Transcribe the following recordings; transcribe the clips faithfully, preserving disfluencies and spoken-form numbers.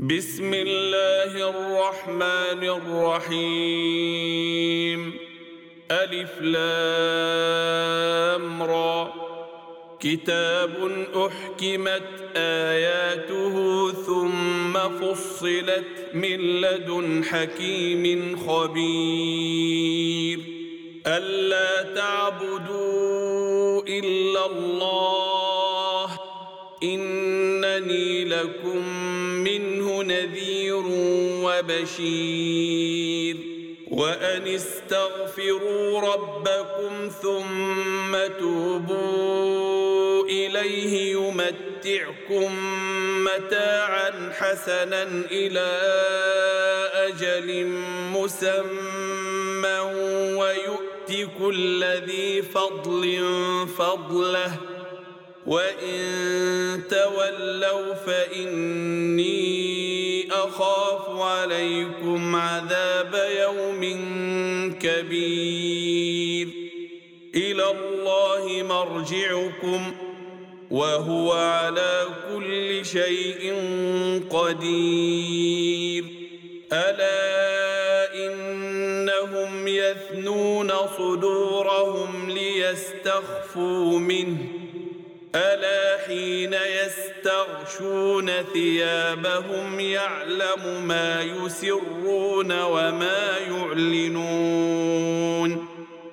بسم الله الرحمن الرحيم. ألف لام را. كتاب أحكمت آياته ثم فصلت من لدن حكيم خبير. ألا تعبدوا إلا الله إنني لكم منه نذير وبشير. وأن استغفروا ربكم ثم توبوا إليه يمتعكم متاعا حسنا إلى أجل مسمى ويؤت كل ذي فضل فضله وإن تولوا فإني أخاف عليكم عذاب يوم كبير. إلى الله مرجعكم وهو على كل شيء قدير. ألا إنهم يثنون صدورهم ليستخفوا منه ألا حين يستغشون ثيابهم يعلم ما يسرون وما يعلنون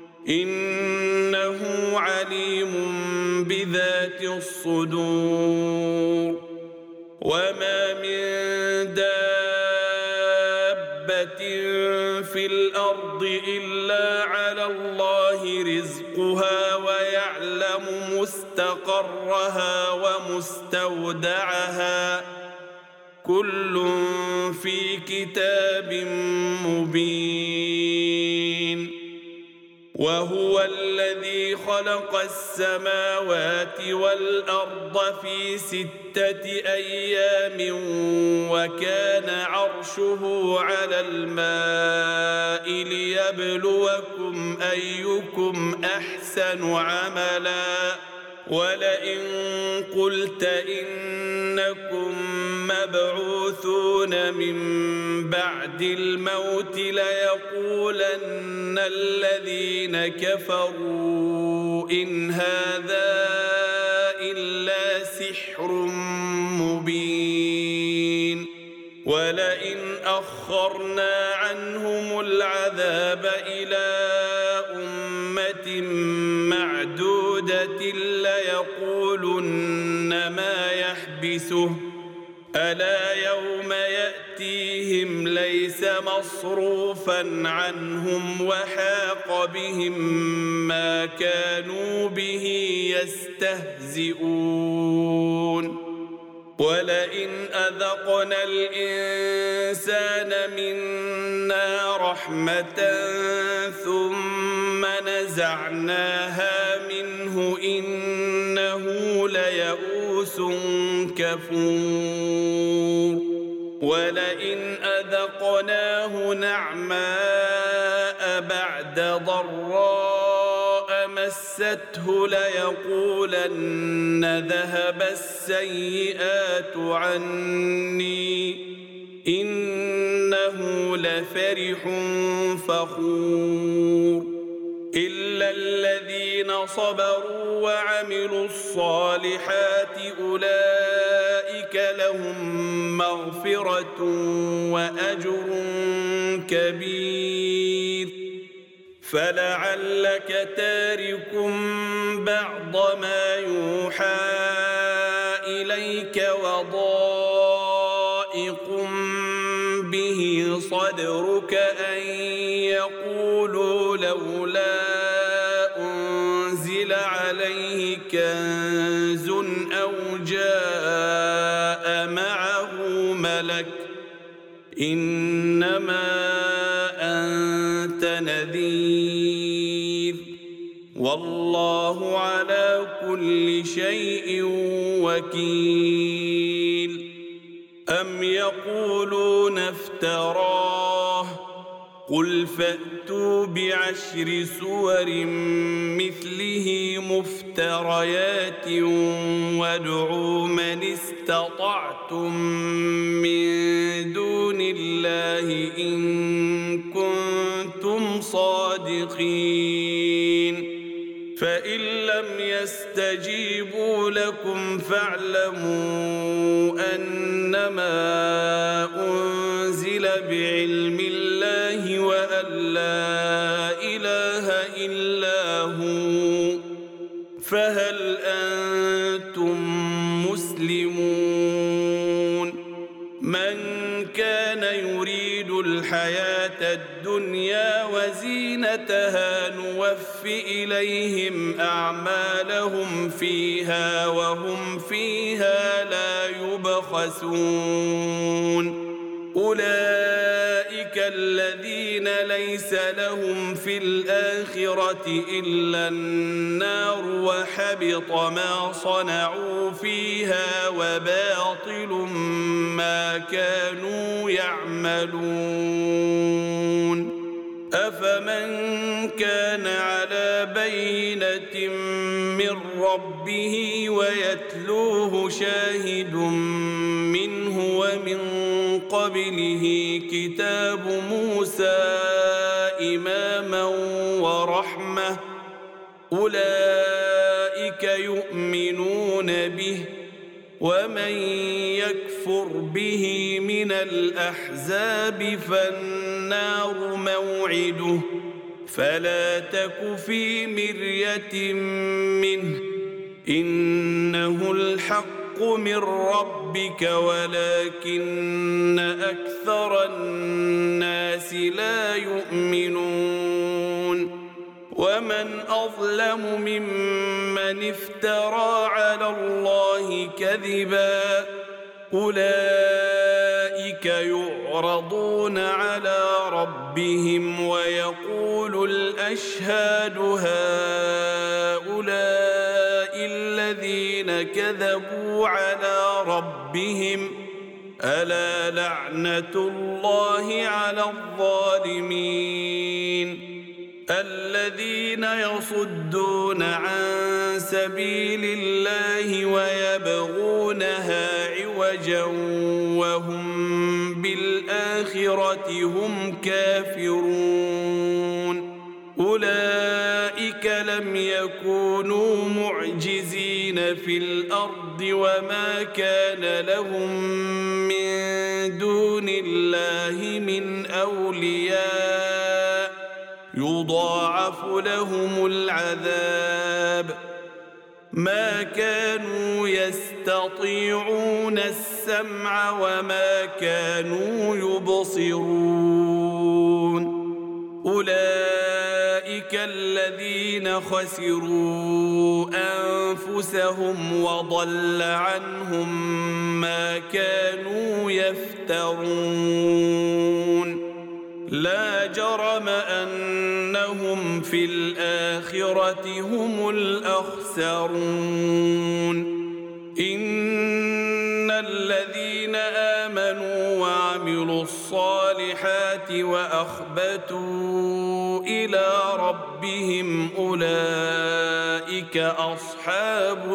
إنه عليم بذات الصدور. وما من دابة في الأرض إلا على الله رزقها ويعلم مستقرها ومستودعها كل في كتاب مبين. وهو الذي خلق السماوات والأرض في ستة أيام وكان عرشه على الماء ليبلوكم أيكم أحسن عملا. ولئن قلت إنكم مبعوثون من بعد الموت ليقولن الذين كفروا إن هذا إلا سحر مبين. ولئن أخرنا عنهم العذاب إلى أمة معدودة ليقولن ما يحبسه ألا يوم يأتيهم ليس مصروفا عنهم وحاق بهم ما كانوا به يستهزئون. ولئن أذقنا الإنسان منا رحمة ثم نزعناها منه إنه ليئوس كفور. ولئن أذقناه نعماء بعد ضراء مسته ليقولن ذهب السيئات عني إنه لفرح فخور. إلا الذين صبروا وعملوا الصالحات أولئك لهم مغفرة وأجر كبير. فلعلك تارك بعض ما يوحى إليك وضائق به صدرك أن يقولوا لولا أنزل عليه كنز أو جاء معه ملك إنما أنت نذير والله على كل شيء وكيل. أم يقولون افتراه قل فأتوا بعشر سور مثله مفتريات وادعوا من استطعتم من الصادقين فإن لم يستجيبوا لكم فاعلموا أنما أنزل بعلم الله وأن لا إله إلا هو فهل أنتم مسلمون من كان يريد الحياة الدنيا وزينتها نوف إليهم أعمالهم فيها وهم فيها لا يبخسون أولئك الذين ليس لهم في الآخرة إلا النار وحبط ما صنعوا فيها وباطل ما كانوا يعملون أفمن كان على بينة من ربه ويتلوه شاهد منه ومن قبله كتاب موسى إماما ورحمة أولئك يؤمنون به ومن يكفر به من الأحزاب فالنار موعده فلا تك في مرية منه إنه الحق من ربك ولكن أكثر الناس لا يؤمنون ومن أظلم ممن افترى على الله كذبا أولئك يعرضون على ربهم ويقول الأشهاد هؤلاء الذين كذبوا على ربهم ألا لعنة الله على الظالمين الذين يصدون عن سبيل الله ويبغونها عوجا وهم بالآخرة هم كافرون أولئك لم يكونوا معجزين في الأرض وما كان لهم من دون الله من أولياء يضاعف لهم العذاب ما كانوا يستطيعون السمع وما كانوا يبصرون أولئك الذين خسروا أنفسهم وضل عنهم ما كانوا يفترون لا جرم أنهم في الآخرة هم الأخسرون إن الذين آمنوا وعملوا الصالحات وأخبتوا إلى ربهم أولئك أصحاب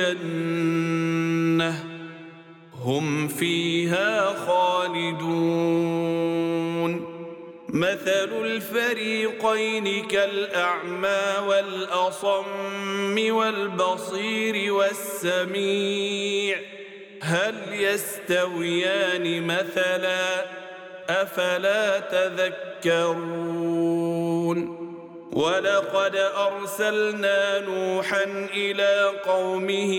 الجنة هم فيها خالدون مثل الفريقين كالأعمى والأصم والبصير والسميع هل يستويان مثلا أفلا تذكرون ولقد أرسلنا نوحا إلى قومه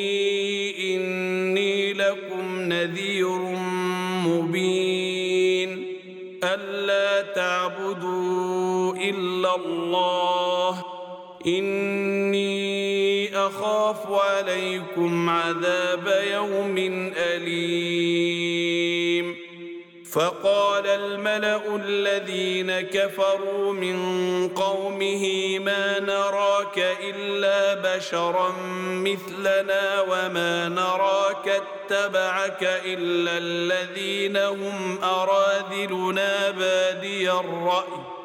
إني لكم نذير مبين ألا تعبدوا إلا الله إني أخاف عليكم عذاب يوم أليم فقال الملأ الذين كفروا من قومه ما نراك إلا بشرا مثلنا وما نراك اتبعك إلا الذين هم أراذلنا بادي الرأي